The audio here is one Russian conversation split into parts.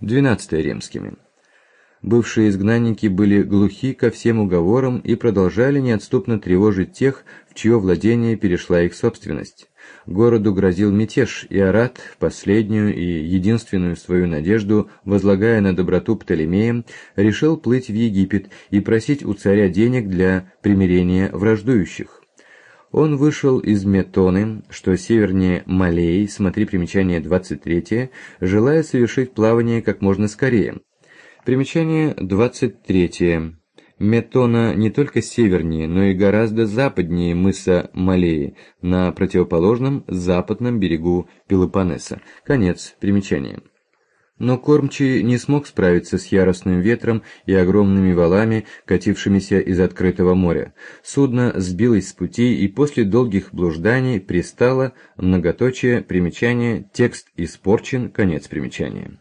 XII римскими. Бывшие изгнанники были глухи ко всем уговорам и продолжали неотступно тревожить тех, в чье владение перешла их собственность. Городу грозил мятеж, и Арат, последнюю и единственную свою надежду, возлагая на доброту Птолемея, решил плыть в Египет и просить у царя денег для примирения враждующих. Он вышел из Метоны, что севернее Малеи, смотри примечание 23, желая совершить плавание как можно скорее. Примечание 23. Метона не только севернее, но и гораздо западнее мыса Малеи, на противоположном западном берегу Пелопоннеса. Конец примечания. Но кормчий не смог справиться с яростным ветром и огромными валами, катившимися из открытого моря. Судно сбилось с пути и после долгих блужданий пристало, многоточие, примечание, текст испорчен, конец примечания.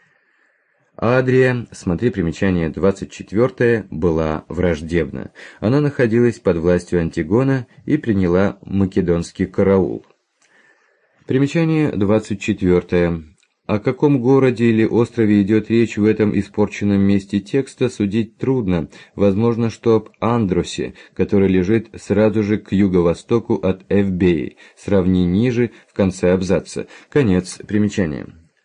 Адрия, смотри примечание 24, была враждебна. Она находилась под властью Антигона и приняла македонский караул. Примечание 24. О каком городе или острове идет речь в этом испорченном месте текста, судить трудно. Возможно, что об Андросе, который лежит сразу же к юго-востоку от Эвбеи, сравни ниже, в конце абзаца. Конец примечания.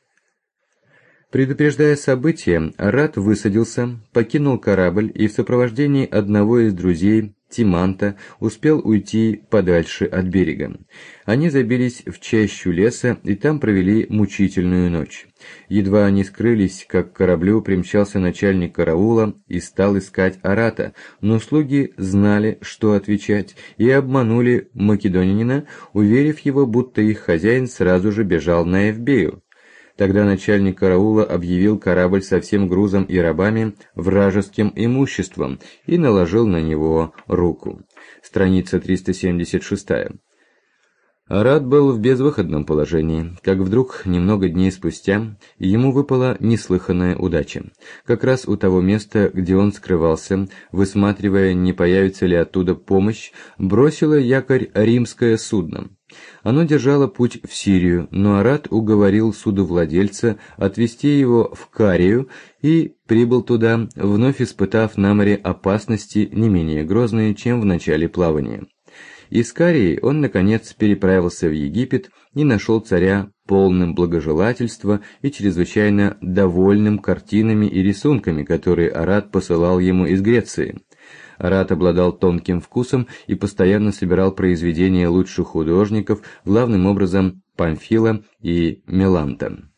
Предупреждая события, Арат высадился, покинул корабль и в сопровождении одного из друзей, Тиманта, успел уйти подальше от берега. Они забились в чащу леса и там провели мучительную ночь. Едва они скрылись, как к кораблю примчался начальник караула и стал искать Арата, но слуги знали, что отвечать, и обманули македонянина, уверив его, будто их хозяин сразу же бежал на Эвбею. Тогда начальник караула объявил корабль со всем грузом и рабами вражеским имуществом и наложил на него руку. Страница 376. Арат был в безвыходном положении, как вдруг, немного дней спустя, ему выпала неслыханная удача. Как раз у того места, где он скрывался, высматривая, не появится ли оттуда помощь, бросило якорь римское судно. Оно держало путь в Сирию, но Арат уговорил судовладельца отвезти его в Карию и прибыл туда, вновь испытав на море опасности не менее грозные, чем в начале плавания. Из Карии он, наконец, переправился в Египет и нашел царя полным благожелательства и чрезвычайно довольным картинами и рисунками, которые Арат посылал ему из Греции. Арат обладал тонким вкусом и постоянно собирал произведения лучших художников, главным образом Памфила и Меланта.